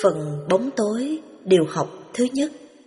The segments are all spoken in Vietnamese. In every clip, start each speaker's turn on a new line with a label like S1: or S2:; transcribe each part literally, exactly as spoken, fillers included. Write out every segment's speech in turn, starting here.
S1: Phần bóng tối điều học thứ nhất.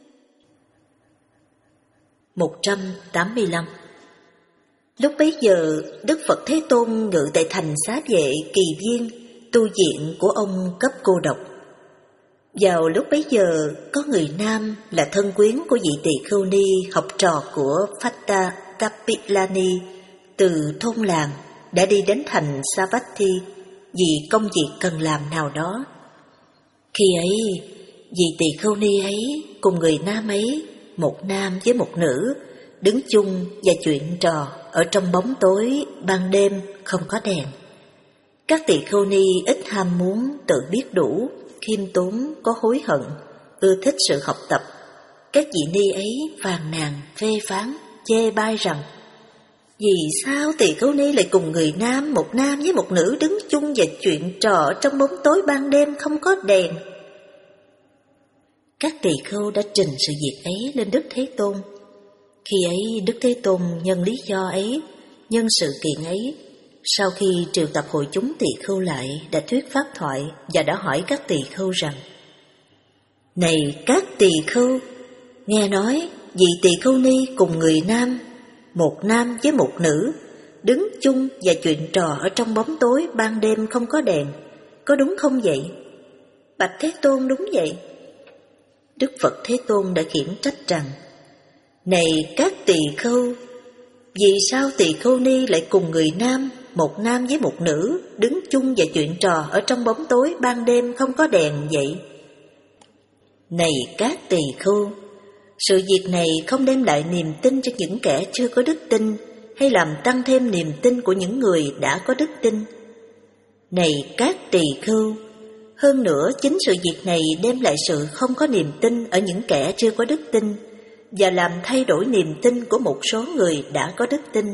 S1: một trăm tám mươi lăm. Lúc bấy giờ, Đức Phật Thế Tôn ngự tại thành Xá Vệ Kỳ Viên, tu viện của ông cấp cô độc. Vào lúc bấy giờ, có người nam là thân quyến của vị tỳ khưu ni, học trò của Phata Kapilani, từ thôn làng đã đi đến thành Savatthi vì công việc cần làm nào đó. Khi ấy, vị tỳ khưu ni ấy cùng người nam ấy, một nam với một nữ, đứng chung và chuyện trò ở trong bóng tối ban đêm không có đèn. Các tỳ khưu ni ít ham muốn, tự biết đủ, khiêm tốn, có hối hận, ưa thích sự học tập. Các vị ni ấy phàn nàn, phê phán, chê bai rằng: vì sao tỳ khưu ni lại cùng người nam, một nam với một nữ đứng chung và chuyện trò trong bóng tối ban đêm không có đèn? Các tỳ khưu đã trình sự việc ấy lên Đức Thế Tôn. Khi ấy Đức Thế Tôn nhân lý do ấy, nhân sự kiện ấy, sau khi triệu tập hội chúng tỳ khưu lại, đã thuyết pháp thoại và đã hỏi các tỳ khưu rằng: này các tỳ khưu, nghe nói vị tỳ khưu ni cùng người nam, một nam với một nữ, đứng chung và chuyện trò ở trong bóng tối ban đêm không có đèn, có đúng không vậy? Bạch Thế Tôn, đúng vậy. Đức Phật Thế Tôn đã khiển trách rằng: này các tỳ khưu, vì sao tỳ khưu ni lại cùng người nam, một nam với một nữ, đứng chung và chuyện trò ở trong bóng tối ban đêm không có đèn vậy? Này các tỳ khưu, sự việc này không đem lại niềm tin cho những kẻ chưa có đức tin, hay làm tăng thêm niềm tin của những người đã có đức tin. Này các tỳ khưu, hơn nữa chính sự việc này đem lại sự không có niềm tin ở những kẻ chưa có đức tin, và làm thay đổi niềm tin của một số người đã có đức tin.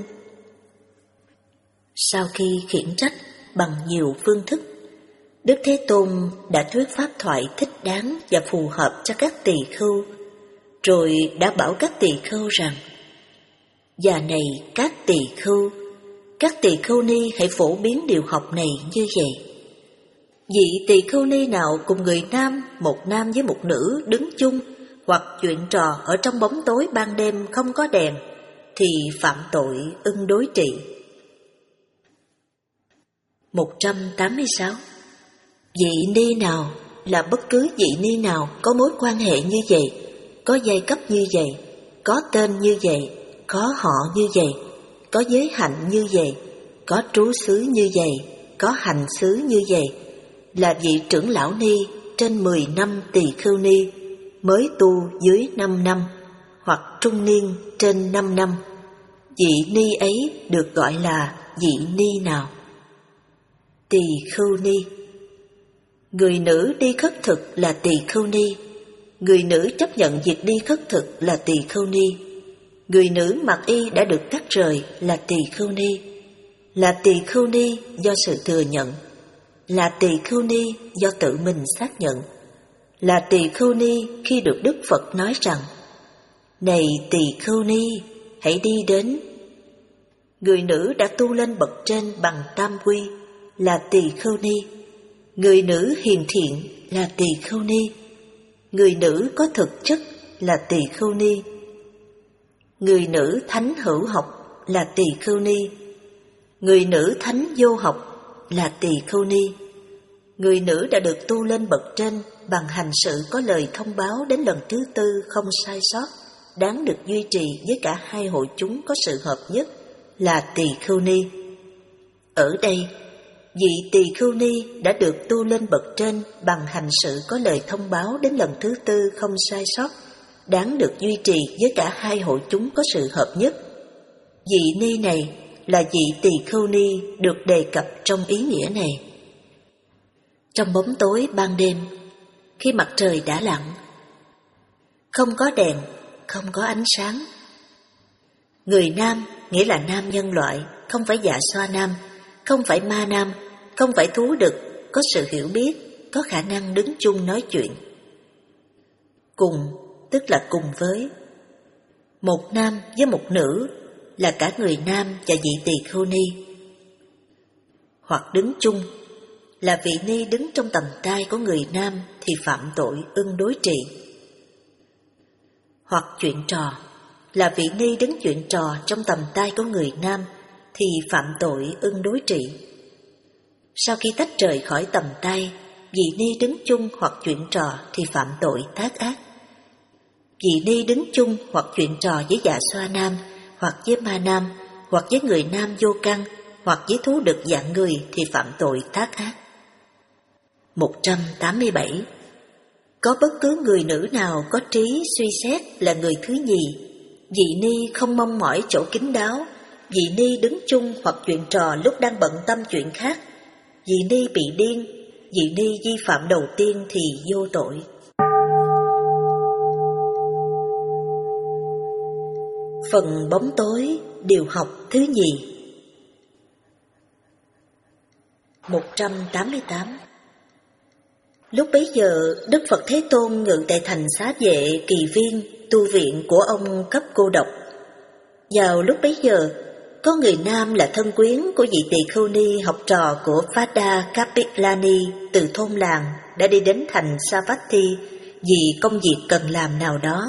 S1: Sau khi khiển trách bằng nhiều phương thức, Đức Thế Tôn đã thuyết pháp thoại thích đáng và phù hợp cho các tỳ khưu, rồi đã bảo các tỳ khưu rằng: và này các tỳ khưu, các tỳ khưu ni hãy phổ biến điều học này như vậy. Vị tỳ khưu ni nào cùng người nam, một nam với một nữ đứng chung hoặc chuyện trò ở trong bóng tối ban đêm không có đèn, thì phạm tội ưng đối trị. một trăm tám mươi sáu. Vị ni nào là bất cứ vị ni nào có mối quan hệ như vậy, có giai cấp như vậy, có tên như vậy, có họ như vậy, có giới hạnh như vậy, có trú xứ như vậy, có hành xứ như vậy, là vị trưởng lão ni trên mười năm tỳ khưu ni, mới tu dưới năm năm, hoặc trung niên trên năm năm, vị ni ấy được gọi là vị ni nào? Tỳ khưu ni. Người nữ đi khất thực là tỳ khưu ni. Người nữ chấp nhận việc đi khất thực là tỳ khưu ni. Người nữ mặc y đã được cắt rời là tỳ khưu ni. Là tỳ khưu ni do sự thừa nhận. Là tỳ khưu ni do tự mình xác nhận. Là tỳ khưu ni khi được Đức Phật nói rằng: này tỳ khưu ni, hãy đi đến. Người nữ đã tu lên bậc trên bằng tam quy là tỳ khưu ni. Người nữ hiền thiện là tỳ khưu ni. Người nữ có thực chất là tỳ khưu ni. Người nữ thánh hữu học là tỳ khưu ni. Người nữ thánh vô học là tỳ khưu ni. Người nữ đã được tu lên bậc trên bằng hành sự có lời thông báo đến lần thứ tư không sai sót, đáng được duy trì với cả hai hội chúng có sự hợp nhất là tỳ khưu ni. Ở đây, vị tỳ khưu ni đã được tu lên bậc trên bằng hành sự có lời thông báo đến lần thứ tư không sai sót, đáng được duy trì với cả hai hội chúng có sự hợp nhất. Vị ni này là vị tỳ khưu ni được đề cập trong ý nghĩa này. Trong bóng tối ban đêm, khi mặt trời đã lặn, không có đèn, không có ánh sáng. Người nam nghĩa là nam nhân loại, không phải dạ xoa nam, không phải ma nam, không phải thú đực, có sự hiểu biết, có khả năng đứng chung nói chuyện. Cùng tức là cùng với. Một nam với một nữ là cả người nam và vị tỳ khưu ni. Hoặc đứng chung, là vị ni đứng trong tầm tay của người nam thì phạm tội ưng đối trị. Hoặc chuyện trò, là vị ni đứng chuyện trò trong tầm tay của người nam thì phạm tội ưng đối trị. Sau khi tách rời khỏi tầm tay, vị ni đứng chung hoặc chuyện trò thì phạm tội tác ác. Vị ni đứng chung hoặc chuyện trò với dạ xoa nam, hoặc với ma nam, hoặc với người nam vô căn, hoặc với thú đực dạng người thì phạm tội tác ác. một trăm tám mươi bảy. Có bất cứ người nữ nào có trí suy xét là người thứ nhì, vị ni không mong mỏi chỗ kín đáo, vị ni đứng chung hoặc chuyện trò lúc đang bận tâm chuyện khác, vị ni bị điên, vị ni vi phạm đầu tiên thì vô tội. Phần bóng tối, điều học thứ nhì. một trăm tám mươi tám. Lúc bấy giờ, Đức Phật Thế Tôn ngự tại thành Xá Vệ Kỳ Viên, tu viện của ông cấp cô độc. Vào lúc bấy giờ, có người nam là thân quyến của vị tỳ khưu ni học trò của Phada Kapilani từ thôn làng đã đi đến thành Savatthi vì công việc cần làm nào đó.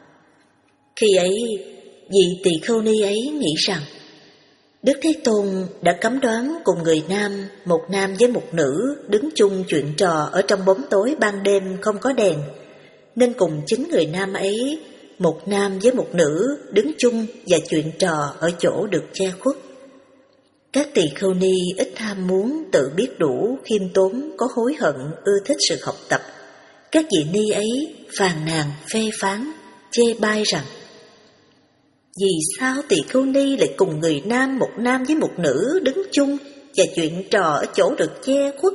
S1: Khi ấy, vị tỳ khưu ni ấy nghĩ rằng Đức Thế Tôn đã cấm đoán cùng người nam, một nam với một nữ đứng chung chuyện trò ở trong bóng tối ban đêm không có đèn, nên cùng chính người nam ấy, một nam với một nữ đứng chung và chuyện trò ở chỗ được che khuất. Các tỳ khưu ni ít ham muốn, tự biết đủ, khiêm tốn, có hối hận, ưa thích sự học tập. Các vị ni ấy phàn nàn, phê phán, chê bai rằng vì sao tỳ khưu ni lại cùng người nam, một nam với một nữ đứng chung và chuyện trò ở chỗ được che khuất?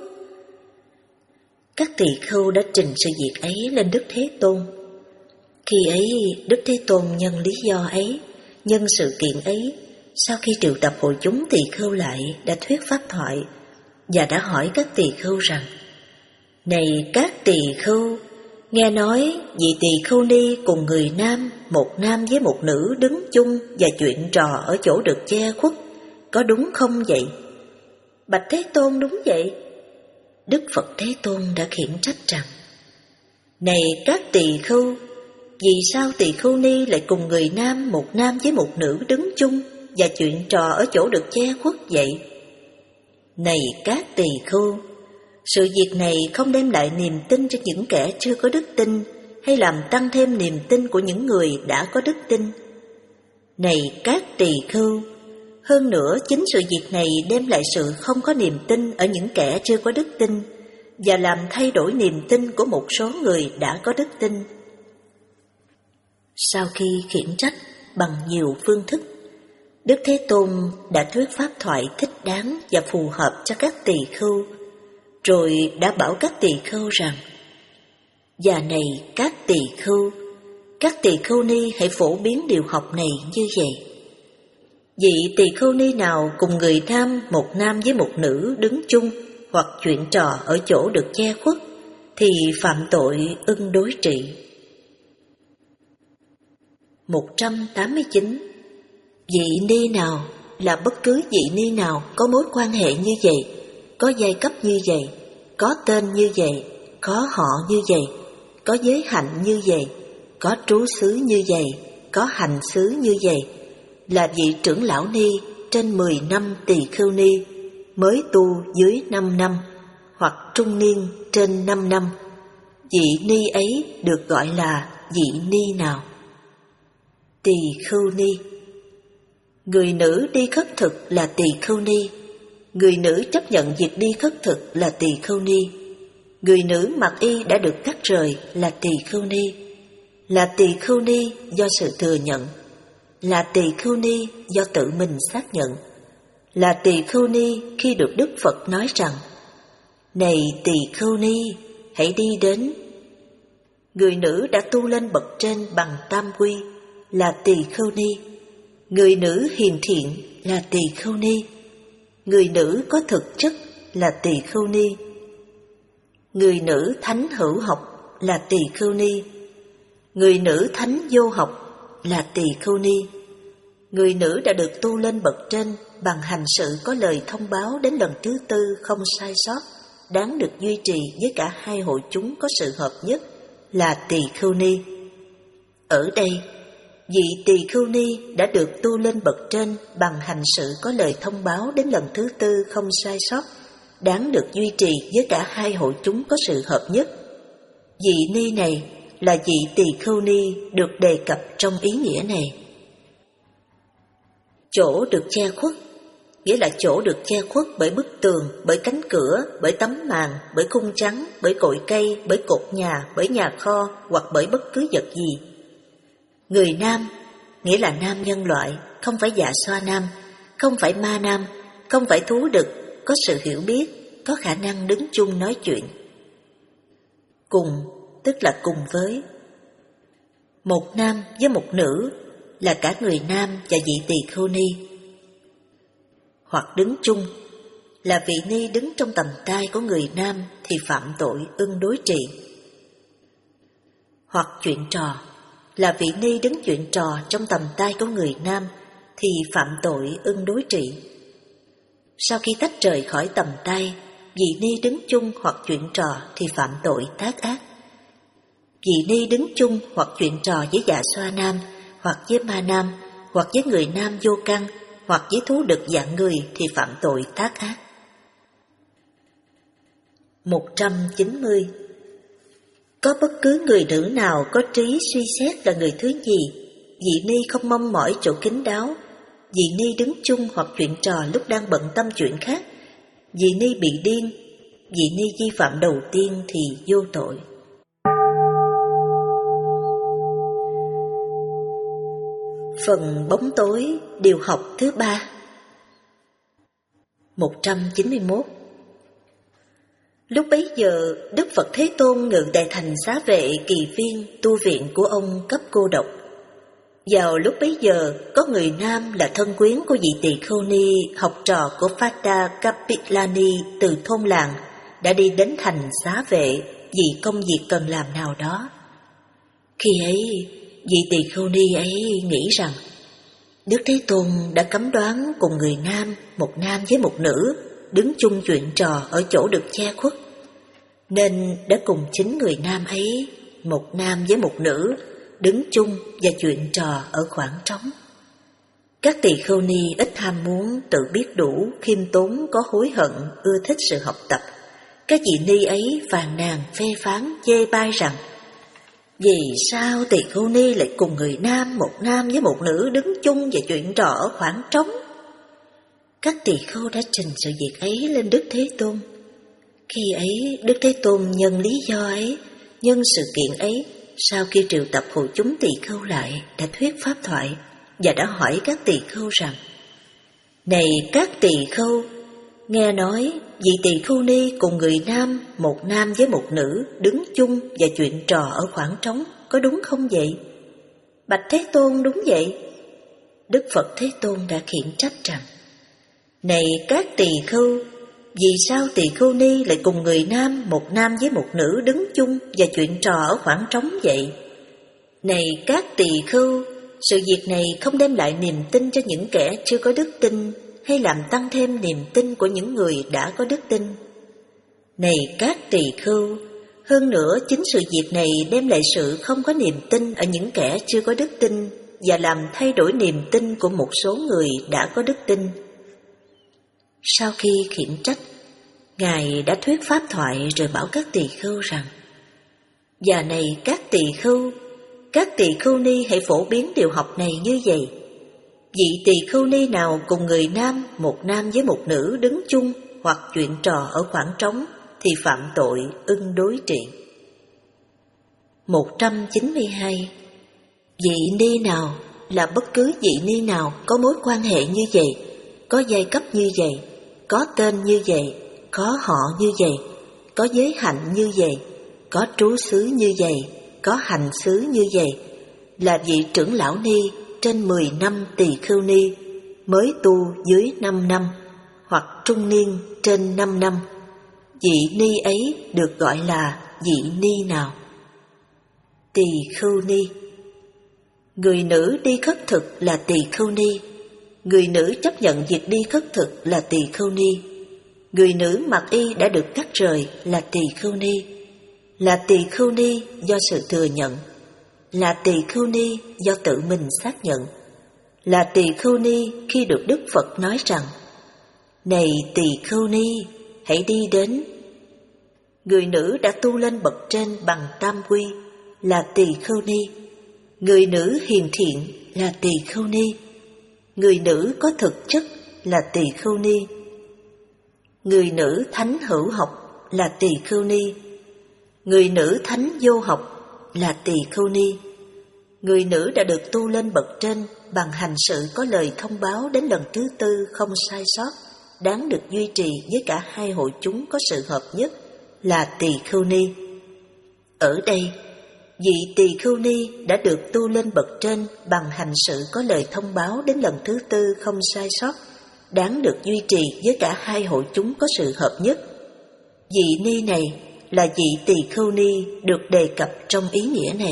S1: Các tỳ khưu đã trình sự việc ấy lên Đức Thế Tôn. Khi ấy, Đức Thế Tôn nhân lý do ấy, nhân sự kiện ấy, sau khi triệu tập hội chúng tỳ khưu lại, đã thuyết pháp thoại và đã hỏi các tỳ khưu rằng: Này các tỳ khưu, nghe nói vị tỳ khưu ni cùng người nam, một nam với một nữ đứng chung và chuyện trò ở chỗ được che khuất, có đúng không vậy? Bạch Thế Tôn, đúng vậy. Đức Phật Thế Tôn đã khiển trách rằng: Này các tỳ khưu, vì sao tỳ khưu ni lại cùng người nam, một nam với một nữ đứng chung và chuyện trò ở chỗ được che khuất vậy? Này các tỳ khưu, sự việc này không đem lại niềm tin cho những kẻ chưa có đức tin, hay làm tăng thêm niềm tin của những người đã có đức tin. Này các tỳ khưu, hơn nữa chính sự việc này đem lại sự không có niềm tin ở những kẻ chưa có đức tin, và làm thay đổi niềm tin của một số người đã có đức tin. Sau khi khiển trách bằng nhiều phương thức, Đức Thế Tôn đã thuyết pháp thoại thích đáng và phù hợp cho các tỳ khưu, rồi đã bảo các tỳ khưu rằng: Và này các tỳ khưu, các tỳ khưu ni hãy phổ biến điều học này như vậy. Vị tỳ khưu ni nào cùng người nam, một nam với một nữ đứng chung hoặc chuyện trò ở chỗ được che khuất thì phạm tội ưng đối trị. một trăm tám mươi chín. Vị ni nào là bất cứ vị ni nào có mối quan hệ như vậy, có giai cấp như vậy, có tên như vậy, có họ như vậy, có giới hạnh như vậy, có trú xứ như vậy, có hành xứ như vậy, là vị trưởng lão ni trên mười năm tỳ khưu ni, mới tu dưới năm năm, hoặc trung niên trên năm năm, vị ni ấy được gọi là vị ni nào? Tỳ khưu ni. Người nữ đi khất thực là tỳ khưu ni. Người nữ chấp nhận việc đi khất thực là tỳ khưu ni. Người nữ mặc y đã được cắt rời là tỳ khưu ni. Là tỳ khưu ni do sự thừa nhận. Là tỳ khưu ni do tự mình xác nhận. Là tỳ khưu ni khi được Đức Phật nói rằng: Này tỳ khưu ni, hãy đi đến. Người nữ đã tu lên bậc trên bằng tam quy là tỳ khưu ni. Người nữ hiền thiện là tỳ khưu ni. Người nữ có thực chất là tỳ khưu ni. Người nữ thánh hữu học là tỳ khưu ni. Người nữ thánh vô học là tỳ khưu ni. Người nữ đã được tu lên bậc trên bằng hành sự có lời thông báo đến lần thứ tư không sai sót, đáng được duy trì với cả hai hội chúng có sự hợp nhất là tỳ khưu ni. Ở đây, vị tỳ khưu ni đã được tu lên bậc trên bằng hành sự có lời thông báo đến lần thứ tư không sai sót, đáng được duy trì với cả hai hội chúng có sự hợp nhất. Vị ni này là vị tỳ khưu ni được đề cập trong ý nghĩa này. Chỗ được che khuất, nghĩa là chỗ được che khuất bởi bức tường, bởi cánh cửa, bởi tấm màn, bởi khung trắng, bởi cội cây, bởi cột nhà, bởi nhà kho hoặc bởi bất cứ vật gì. Người nam, nghĩa là nam nhân loại, không phải dạ xoa nam, không phải ma nam, không phải thú đực, có sự hiểu biết, có khả năng đứng chung nói chuyện. Cùng, tức là cùng với. Một nam với một nữ là cả người nam và vị tỳ khưu ni. Hoặc đứng chung là vị ni đứng trong tầm tay của người nam thì phạm tội ưng đối trị. Hoặc chuyện trò là vị ni đứng chuyện trò trong tầm tay của người nam thì phạm tội ưng đối trị. Sau khi tách rời khỏi tầm tay, vị ni đứng chung hoặc chuyện trò thì phạm tội tác ác. Vị ni đứng chung hoặc chuyện trò với dạ xoa nam, hoặc với ma nam, hoặc với người nam vô căn, hoặc với thú đực dạng người thì phạm tội tác ác. một trăm chín mươi. Có bất cứ người nữ nào có trí suy xét là người thứ nhì, vị ni không mong mỏi chỗ kín đáo, vị ni đứng chung hoặc chuyện trò lúc đang bận tâm chuyện khác, vị ni bị điên, vị ni vi phạm đầu tiên thì vô tội. Phần bóng tối, điều học thứ ba. một trăm chín mươi mốt. Lúc bấy giờ, Đức Phật Thế Tôn ngự tại thành Xá Vệ Kỳ Viên, tu viện của ông cấp cô độc. Vào lúc bấy giờ, có người nam là thân quyến của vị tỳ khưu ni, học trò của Phada Kapilani từ thôn làng, đã đi đến thành Xá Vệ vì công việc cần làm nào đó. Khi ấy, vị tỳ khưu ni ấy nghĩ rằng Đức Thế Tôn đã cấm đoán cùng người nam, một nam với một nữ, đứng chung chuyện trò ở chỗ được che khuất, nên đã cùng chính người nam ấy, một nam với một nữ, đứng chung và chuyện trò ở khoảng trống. Các tỳ khưu ni ít ham muốn, tự biết đủ, khiêm tốn, có hối hận, ưa thích sự học tập. Các vị ni ấy phàn nàn, phê phán, chê bai rằng vì sao tỳ khưu ni lại cùng người nam, một nam với một nữ đứng chung và chuyện trò ở khoảng trống? Các tỳ khưu đã trình sự việc ấy lên Đức Thế Tôn. Khi ấy, Đức Thế Tôn nhân lý do ấy, nhân sự kiện ấy, sau khi triệu tập hội chúng tỳ khưu lại, đã thuyết pháp thoại và đã hỏi các tỳ khưu rằng: Này các tỳ khưu, nghe nói vị tỳ khưu ni cùng người nam, một nam với một nữ đứng chung và chuyện trò ở khoảng trống, có đúng không vậy? Bạch Thế Tôn, đúng vậy. Đức Phật Thế Tôn đã khiển trách rằng: Này các tỳ khưu, vì sao tỳ khưu ni lại cùng người nam, một nam với một nữ đứng chung và chuyện trò ở khoảng trống vậy? Này các tỳ khưu, sự việc này không đem lại niềm tin cho những kẻ chưa có đức tin, hay làm tăng thêm niềm tin của những người đã có đức tin. Này các tỳ khưu, hơn nữa chính sự việc này đem lại sự không có niềm tin ở những kẻ chưa có đức tin và làm thay đổi niềm tin của một số người đã có đức tin. Sau khi khiển trách, Ngài đã thuyết pháp thoại rồi bảo các tỳ khưu rằng: Và này các tỳ khưu, các tỳ khưu ni hãy phổ biến điều học này như vậy. Vị tỳ khưu ni nào cùng người nam, một nam với một nữ đứng chung hoặc chuyện trò ở khoảng trống thì phạm tội ưng đối trị. một trăm chín mươi hai. Vị ni nào là bất cứ vị ni nào có mối quan hệ như vậy, có giai cấp như vậy, có tên như vậy, có họ như vậy, có giới hạnh như vậy, có trú xứ như vậy, có hành xứ như vậy, là vị trưởng lão ni trên mười năm tỳ khưu ni, mới tu dưới năm năm, hoặc trung niên trên năm năm. Vị ni ấy được gọi là vị ni nào? Tỳ khưu ni. Người nữ đi khất thực là tỳ khưu ni. Người nữ chấp nhận việc đi khất thực là tỳ khưu ni. Người nữ mặc y đã được cắt rời là tỳ khưu ni, là tỳ khưu ni do sự thừa nhận, là tỳ khưu ni do tự mình xác nhận, là tỳ khưu ni khi được Đức Phật nói rằng: này tỳ khưu ni, hãy đi đến. Người nữ đã tu lên bậc trên bằng tam quy là tỳ khưu ni, người nữ hiền thiện là tỳ khưu ni, người nữ có thực chất là tỳ khưu ni, người nữ thánh hữu học là tỳ khưu ni, người nữ thánh vô học là tỳ khưu ni. Người nữ đã được tu lên bậc trên bằng hành sự có lời thông báo đến lần thứ tư không sai sót, đáng được duy trì với cả hai hội chúng có sự hợp nhất là tỳ khưu ni. Ở đây, vị tỳ khưu ni đã được tu lên bậc trên bằng hành sự có lời thông báo đến lần thứ tư không sai sót, đáng được duy trì với cả hai hội chúng có sự hợp nhất. Vị ni này là vị tỳ khưu ni được đề cập trong ý nghĩa này.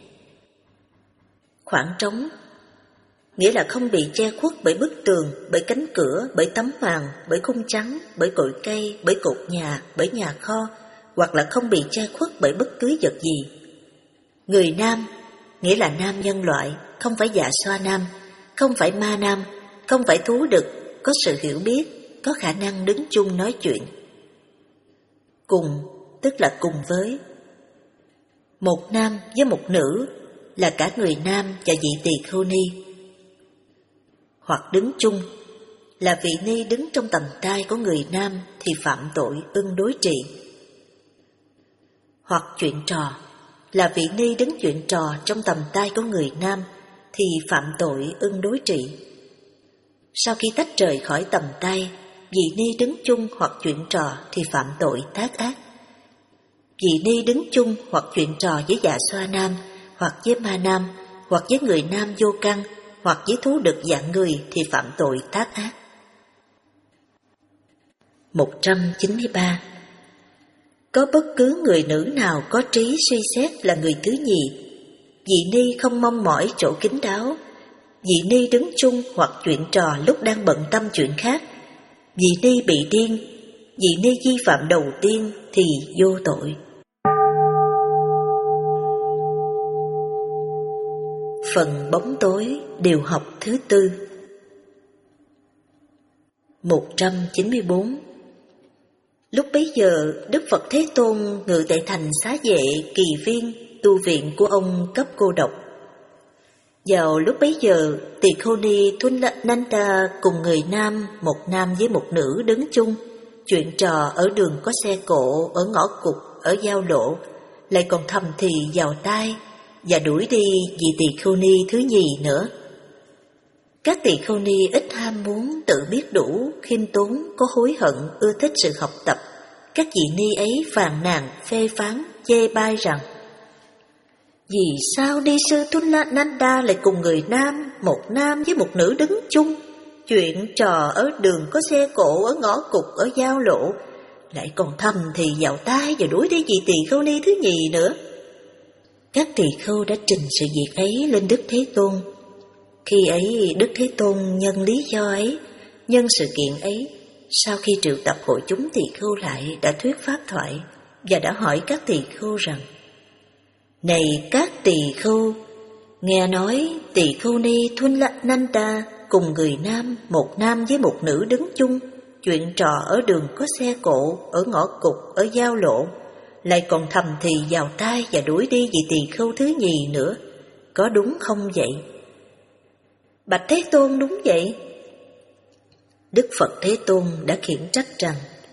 S1: Khoảng trống nghĩa là không bị che khuất bởi bức tường, bởi cánh cửa, bởi tấm màn, bởi khung trắng, bởi cội cây, bởi cột nhà, bởi nhà kho, hoặc là không bị che khuất bởi bất cứ vật gì. Người nam nghĩa là nam nhân loại, không phải dạ xoa nam, không phải ma nam, không phải thú đực, có sự hiểu biết, có khả năng đứng chung nói chuyện. Cùng tức là cùng với. Một nam với một nữ là cả người nam và vị tỳ khưu ni. Hoặc đứng chung là vị ni đứng trong tầm tay của người nam thì phạm tội ưng đối trị. Hoặc chuyện trò là vị ni đứng chuyện trò trong tầm tay của người nam thì phạm tội ưng đối trị. Sau khi tách rời khỏi tầm tay, vị ni đứng chung hoặc chuyện trò thì phạm tội tác ác. Vị ni đứng chung hoặc chuyện trò với dạ xoa nam, hoặc với ma nam, hoặc với người nam vô căn, hoặc với thú đực dạng người thì phạm tội tác ác. một trăm chín mươi ba. Có bất cứ người nữ nào có trí suy xét là người thứ nhì, vị ni không mong mỏi chỗ kín đáo, vị ni đứng chung hoặc chuyện trò lúc đang bận tâm chuyện khác, vị ni bị điên, vị ni vi phạm đầu tiên thì vô tội. Phần bóng tối điều học thứ tư. một trăm chín mươi bốn. Lúc bấy giờ, Đức Phật Thế Tôn ngự tại thành Xá Vệ Kỳ Viên, tu viện của ông cấp cô độc. Vào lúc bấy giờ, Tỳ Khưu Ni Thunnananda cùng người nam, một nam với một nữ đứng chung, chuyện trò ở đường có xe cộ, ở ngõ cụt, ở giao lộ, lại còn thầm thì vào tai và đuổi đi vị Tỳ Khưu Ni thứ nhì nữa. Các Tỳ Khưu Ni ít ham muốn, tự biết đủ, khiêm tốn, có hối hận, ưa thích sự học tập. Các vị ni ấy phàn nàn, phê phán, chê bai rằng: vì sao ni sư Thunnananda lại cùng người nam, một nam với một nữ đứng chung, chuyện trò ở đường có xe cộ, ở ngõ cụt, ở giao lộ, lại còn thầm thì vào tai và đuổi đi vị Tỳ Khưu Ni thứ nhì nữa. Các tỳ khưu đã trình sự việc ấy lên Đức Thế Tôn. Khi ấy Đức Thế Tôn nhân lý do ấy, nhân sự kiện ấy, sau khi triệu tập hội chúng tỳ khưu lại, đã thuyết pháp thoại và đã hỏi các tỳ khưu rằng: này các tỳ khưu, nghe nói Tỳ Khưu Ni Thunnananda cùng người nam, một nam với một nữ đứng chung, chuyện trò ở đường có xe cộ, ở ngõ cụt, ở giao lộ, lại còn thầm thì vào tai và đuổi đi vị tỳ khưu thứ nhì nữa, có đúng không vậy? Bạch Thế Tôn, đúng vậy. Đức Phật Thế Tôn đã khiển trách rằng: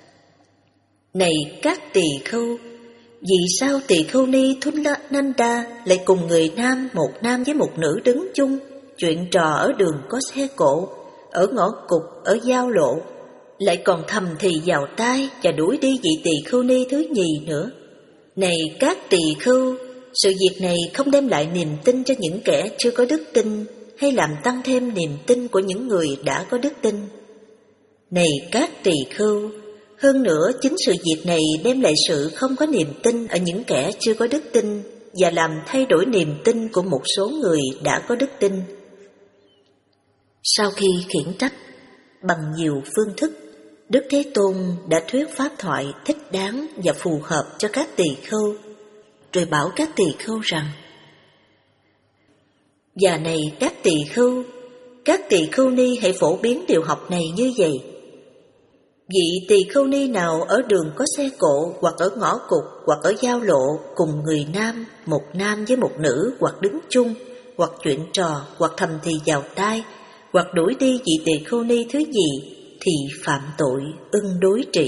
S1: này các tỳ khưu, vì sao Tỳ Khưu Ni Thunnananda lại cùng người nam, một nam với một nữ đứng chung, chuyện trò ở đường có xe cộ, ở ngõ cụt, ở giao lộ, lại còn thầm thì vào tai và đuổi đi vị Tỳ Khưu Ni thứ nhì nữa? Này các tỳ khưu, sự việc này không đem lại niềm tin cho những kẻ chưa có đức tin, hay làm tăng thêm niềm tin của những người đã có đức tin. Này các tỳ khưu, hơn nữa chính sự việc này đem lại sự không có niềm tin ở những kẻ chưa có đức tin và làm thay đổi niềm tin của một số người đã có đức tin. Sau khi khiển trách bằng nhiều phương thức, Đức Thế Tôn đã thuyết pháp thoại thích đáng và phù hợp cho các tỳ khưu, rồi bảo các tỳ khưu rằng: Và này các tỳ khưu, các tỳ khưu ni hãy phổ biến điều học này như vậy. Vị tỳ khưu ni nào ở đường có xe cộ, hoặc ở ngõ cụt, hoặc ở giao lộ, cùng người nam, một nam với một nữ, hoặc đứng chung, hoặc chuyện trò, hoặc thầm thì vào tai, hoặc đuổi đi vị tỳ khưu ni thứ gì, thì phạm tội ưng đối trị.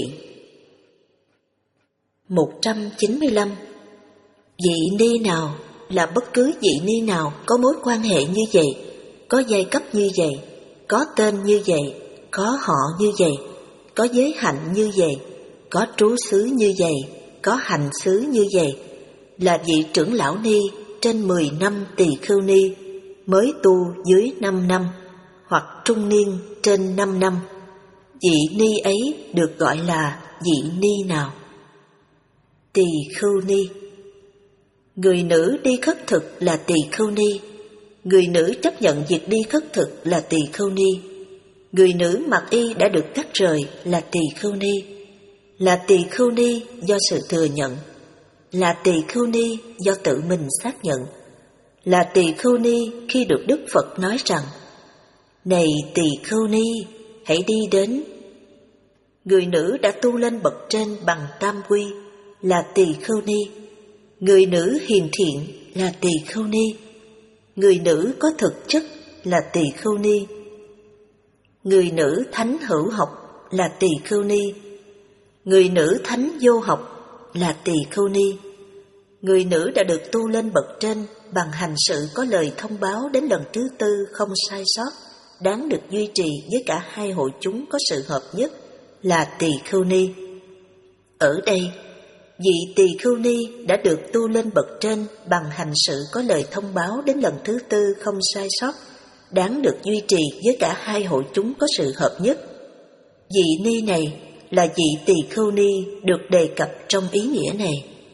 S1: một trăm chín mươi lăm. Vị ni nào là bất cứ vị ni nào có mối quan hệ như vậy, có giai cấp như vậy, có tên như vậy, có họ như vậy, có giới hạnh như vậy, có trú xứ như vậy, có hành xứ như vậy, là vị trưởng lão ni trên mười năm tỳ khưu ni, mới tu dưới năm năm, hoặc trung niên trên năm năm. Vị ni ấy được gọi là vị ni nào? Tỳ khưu ni. Người nữ đi khất thực là tỳ khưu ni. Người nữ chấp nhận việc đi khất thực là tỳ khưu ni. Người nữ mặc y đã được cắt rời là tỳ khưu ni. Là tỳ khưu ni do sự thừa nhận. Là tỳ khưu ni do tự mình xác nhận. Là tỳ khưu ni khi được Đức Phật nói rằng: Này tỳ khưu ni, hãy đi đến. Người nữ đã tu lên bậc trên bằng tam quy là tỳ khưu ni. Người nữ hiền thiện là tỳ khưu ni. Người nữ có thực chất là tỳ khưu ni. Người nữ thánh hữu học là tỳ khưu ni. Người nữ thánh vô học là tỳ khưu ni. Người nữ đã được tu lên bậc trên bằng hành sự có lời thông báo đến lần thứ tư không sai sót, đáng được duy trì với cả hai hội chúng có sự hợp nhất là tỳ khưu ni. Ở đây, vị tỳ khưu ni đã được tu lên bậc trên bằng hành sự có lời thông báo đến lần thứ tư không sai sót, đáng được duy trì với cả hai hội chúng có sự hợp nhất. Vị ni này là vị tỳ khưu ni được đề cập trong ý nghĩa này.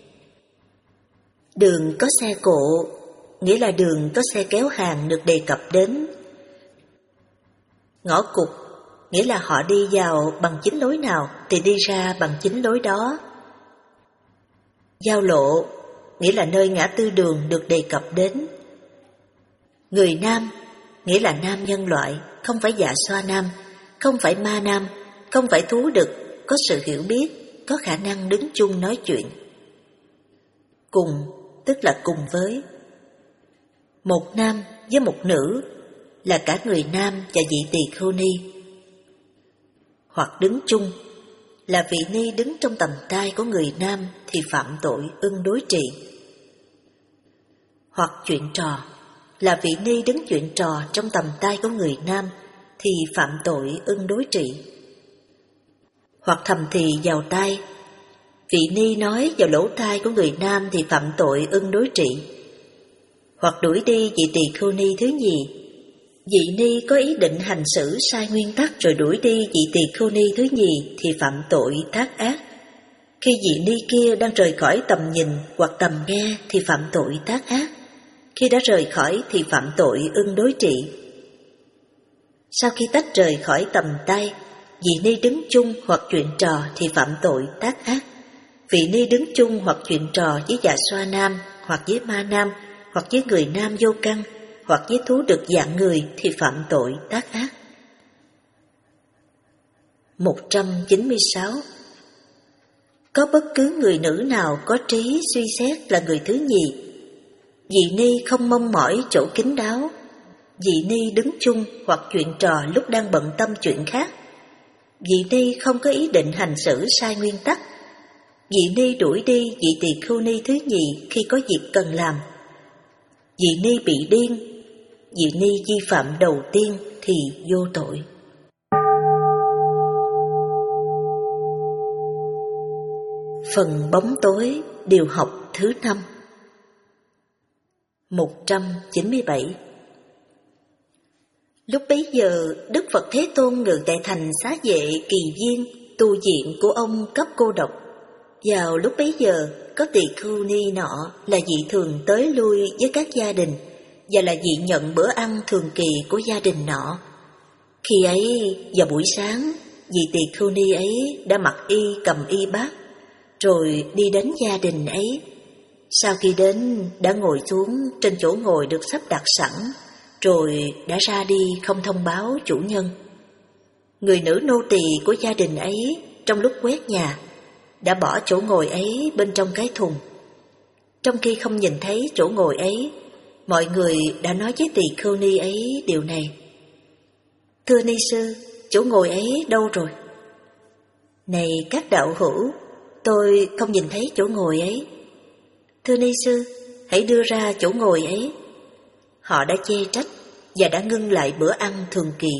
S1: Đường có xe cộ, nghĩa là đường có xe kéo hàng được đề cập đến. Ngõ cụt, nghĩa là họ đi vào bằng chính lối nào thì đi ra bằng chính lối đó. Giao lộ, nghĩa là nơi ngã tư đường được đề cập đến. Người nam, nghĩa là nam nhân loại, không phải dạ xoa nam, không phải ma nam, không phải thú đực, có sự hiểu biết, có khả năng đứng chung nói chuyện. Cùng, tức là cùng với. Một nam với một nữ là cả người nam và vị tỳ khưu ni. Hoặc đứng chung là vị ni đứng trong tầm tay của người nam thì phạm tội ưng đối trị. Hoặc chuyện trò là vị ni đứng chuyện trò trong tầm tay của người nam thì phạm tội ưng đối trị. Hoặc thầm thì vào tai, vị ni nói vào lỗ tai của người nam thì phạm tội ưng đối trị. Hoặc đuổi đi vị tỳ khưu ni thứ nhì, vị ni có ý định hành xử sai nguyên tắc rồi đuổi đi vị tỳ khưu ni thứ nhì thì phạm tội tác ác. Khi vị ni kia đang rời khỏi tầm nhìn hoặc tầm nghe thì phạm tội tác ác. Khi đã rời khỏi thì phạm tội ưng đối trị. Sau khi tách rời khỏi tầm tay, vị ni đứng chung hoặc chuyện trò thì phạm tội tác ác. Vị ni đứng chung hoặc chuyện trò với dạ xoa nam, hoặc với ma nam, hoặc với người nam vô căn, hoặc với thú đực dạng người thì phạm tội tác ác. một trăm chín mươi sáu. Có bất cứ người nữ nào có trí suy xét là người thứ nhì. Vị ni không mong mỏi chỗ kín đáo. Vị ni đứng chung hoặc chuyện trò lúc đang bận tâm chuyện khác. Vị ni không có ý định hành xử sai nguyên tắc. Vị ni đuổi đi vị tỳ khưu ni thứ nhì khi có việc cần làm. Vị ni bị điên. Vị ni vi phạm đầu tiên thì vô tội. Phần bóng tối điều học thứ năm. một trăm chín mươi bảy. Lúc bấy giờ, Đức Phật Thế Tôn ngự tại thành Xá Vệ Kỳ Viên, tu viện của ông cấp cô độc. Vào lúc bấy giờ, có tỳ khưu ni nọ là vị thường tới lui với các gia đình và là vị nhận bữa ăn thường kỳ của gia đình nọ. Khi ấy, vào buổi sáng, vị tỳ khưu ni ấy đã mặc y cầm y bát, rồi đi đến gia đình ấy. Sau khi đến, đã ngồi xuống trên chỗ ngồi được sắp đặt sẵn, rồi đã ra đi không thông báo chủ nhân. Người nữ nô tỳ của gia đình ấy trong lúc quét nhà đã bỏ chỗ ngồi ấy bên trong cái thùng. Trong khi không nhìn thấy chỗ ngồi ấy, mọi người đã nói với tỳ khưu ni ấy điều này: "Thưa ni sư, chỗ ngồi ấy đâu rồi?" "Này các đạo hữu, tôi không nhìn thấy chỗ ngồi ấy." "Thưa ni sư, hãy đưa ra chỗ ngồi ấy." Họ đã chê trách và đã ngưng lại bữa ăn thường kỳ.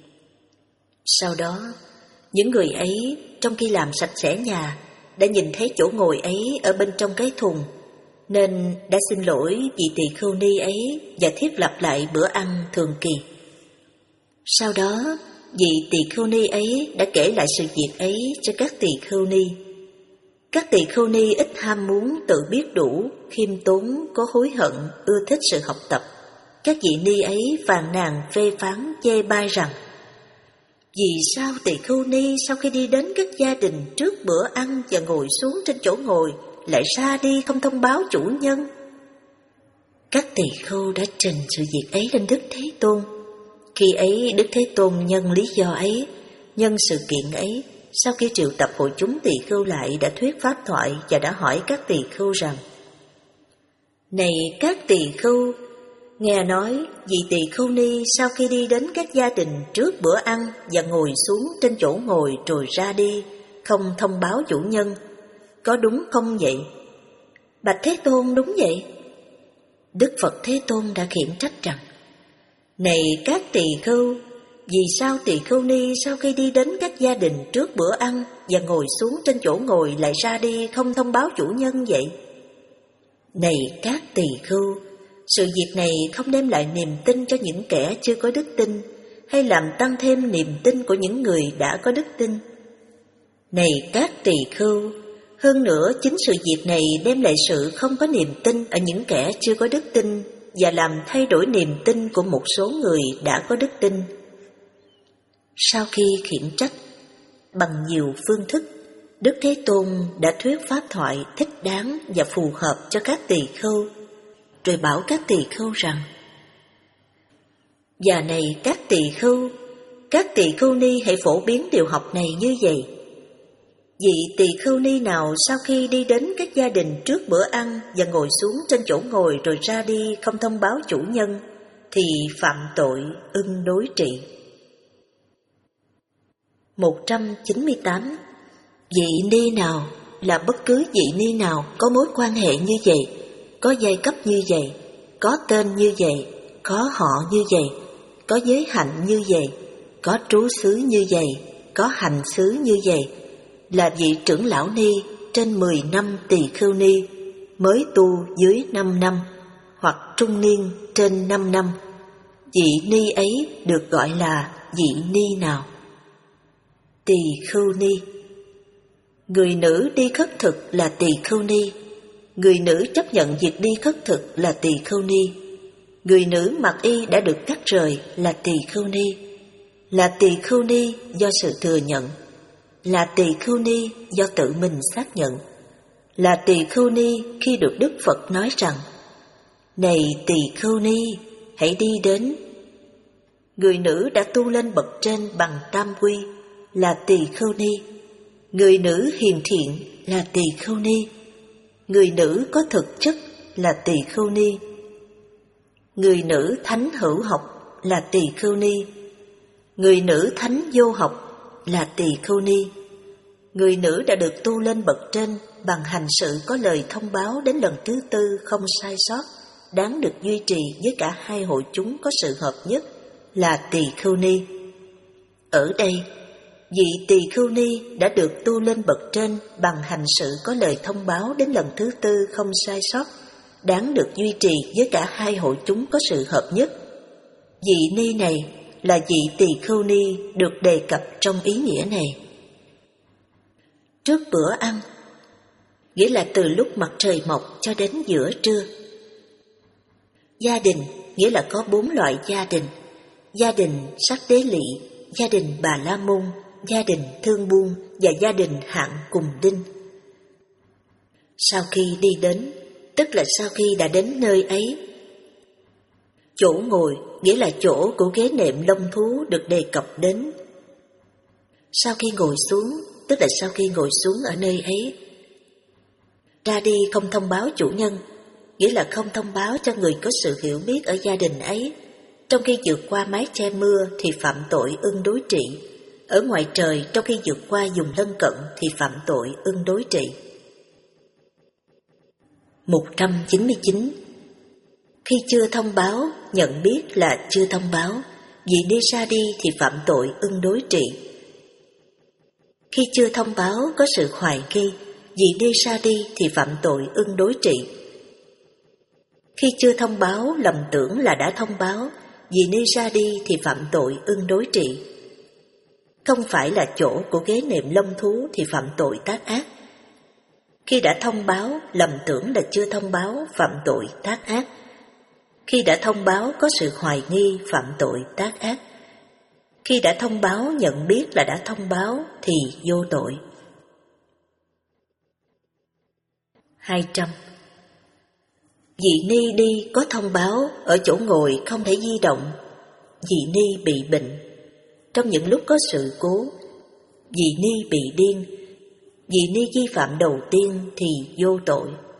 S1: Sau đó, những người ấy trong khi làm sạch sẽ nhà đã nhìn thấy chỗ ngồi ấy ở bên trong cái thùng, nên đã xin lỗi vị tỳ khưu ni ấy và thiết lập lại bữa ăn thường kỳ. Sau đó, vị tỳ khưu ni ấy đã kể lại sự việc ấy cho các tỳ khưu ni. Các tỳ khưu ni ít ham muốn tự biết đủ, khiêm tốn, có hối hận, ưa thích sự học tập. Các vị ni ấy phàn nàn phê phán chê bai rằng: "Vì sao tỳ khưu ni sau khi đi đến các gia đình trước bữa ăn và ngồi xuống trên chỗ ngồi lại ra đi không thông báo chủ nhân?" Các tỳ khưu đã trình sự việc ấy lên Đức Thế Tôn. Khi ấy Đức Thế Tôn nhân lý do ấy, nhân sự kiện ấy, sau khi triệu tập hội chúng tỳ khưu lại, đã thuyết pháp thoại và đã hỏi các tỳ khưu rằng: "Này các tỳ khưu, nghe nói vị tỳ khưu ni sau khi đi đến các gia đình trước bữa ăn và ngồi xuống trên chỗ ngồi rồi ra đi, không thông báo chủ nhân, có đúng không vậy?" "Bạch Thế Tôn, đúng vậy." Đức Phật Thế Tôn đã khiển trách rằng: "Này các tỳ khưu, vì sao tỳ khưu ni sau khi đi đến các gia đình trước bữa ăn và ngồi xuống trên chỗ ngồi lại ra đi không thông báo chủ nhân vậy?" "Này các tỳ khưu, sự việc này không đem lại niềm tin cho những kẻ chưa có đức tin, hay làm tăng thêm niềm tin của những người đã có đức tin." "Này các tỳ khưu, hơn nữa chính sự việc này đem lại sự không có niềm tin ở những kẻ chưa có đức tin và làm thay đổi niềm tin của một số người đã có đức tin." Sau khi khiển trách bằng nhiều phương thức, Đức Thế Tôn đã thuyết pháp thoại thích đáng và phù hợp cho các tỳ khưu, rồi bảo các tỳ khưu rằng: "Và này các tỳ khưu, các tỳ khưu ni hãy phổ biến điều học này như vậy. Vị tỳ khưu ni nào sau khi đi đến các gia đình trước bữa ăn và ngồi xuống trên chỗ ngồi rồi ra đi không thông báo chủ nhân, thì phạm tội ưng đối trị." một trăm chín mươi tám. Vị ni nào là bất cứ vị ni nào có mối quan hệ như vậy, có giai cấp như vậy, có tên như vậy, có họ như vậy, có giới hạnh như vậy, có trú xứ như vậy, có hành xứ như vậy, là vị trưởng lão ni trên mười năm tỳ khưu ni, mới tu dưới năm năm, hoặc trung niên trên năm năm, vị ni ấy được gọi là vị ni nào? Tỳ khưu ni. Người nữ đi khất thực là tỳ khưu ni. Người nữ chấp nhận việc đi khất thực là tỳ khưu ni. Người nữ mặc y đã được cắt rời là tỳ khưu ni. Là tỳ khưu ni do sự thừa nhận. Là tỳ khưu ni do tự mình xác nhận. Là tỳ khưu ni khi được Đức Phật nói rằng: "Này tỳ khưu ni, hãy đi đến." Người nữ đã tu lên bậc trên bằng tam quy là tỳ khưu ni. Người nữ hiền thiện là tỳ khưu ni. Người nữ có thực chất là tỳ khưu ni. Người nữ thánh hữu học là tỳ khưu ni. Người nữ thánh vô học là tỳ khưu ni. Người nữ đã được tu lên bậc trên bằng hành sự có lời thông báo đến lần thứ tư không sai sót, đáng được duy trì với cả hai hội chúng có sự hợp nhất là tỳ khưu ni. Ở đây, vị tỳ khưu ni đã được tu lên bậc trên bằng hành sự có lời thông báo đến lần thứ tư không sai sót, đáng được duy trì với cả hai hội chúng có sự hợp nhất. Vị ni này là vị tỳ khưu ni được đề cập trong ý nghĩa này. Trước bữa ăn, nghĩa là từ lúc mặt trời mọc cho đến giữa trưa. Gia đình nghĩa là có bốn loại gia đình: gia đình Sắc Đế Lị, gia đình Bà La Môn gia đình Thương Buôn và gia đình Hạng Cùng Đinh. Sau khi đi đến, tức là sau khi đã đến nơi ấy. Chỗ ngồi nghĩa là chỗ của ghế nệm lông thú được đề cập đến. Sau khi ngồi xuống, tức là sau khi ngồi xuống ở nơi ấy. Ra đi không thông báo chủ nhân, nghĩa là không thông báo cho người có sự hiểu biết ở gia đình ấy. Trong khi vượt qua mái che mưa thì phạm tội ưng đối trị. Ở ngoài trời trong khi vượt qua vùng lân cận thì phạm tội ưng đối trị. một trăm chín mươi chín. Khi chưa thông báo, nhận biết là chưa thông báo, vì đi ra đi thì phạm tội ưng đối trị. Khi chưa thông báo có sự hoài nghi, vì đi ra đi thì phạm tội ưng đối trị. Khi chưa thông báo lầm tưởng là đã thông báo, vì đi ra đi thì phạm tội ưng đối trị. Không phải là chỗ của ghế nệm lông thú thì phạm tội tác ác. Khi đã thông báo lầm tưởng là chưa thông báo phạm tội tác ác. Khi đã thông báo có sự hoài nghi phạm tội tác ác. Khi đã thông báo nhận biết là đã thông báo thì vô tội. hai trăm. Dị ni đi có thông báo ở chỗ ngồi không thể di động. Dị ni bị bệnh. Trong những lúc có sự cố, dị ni bị điên. Dị ni vi phạm đầu tiên thì vô tội.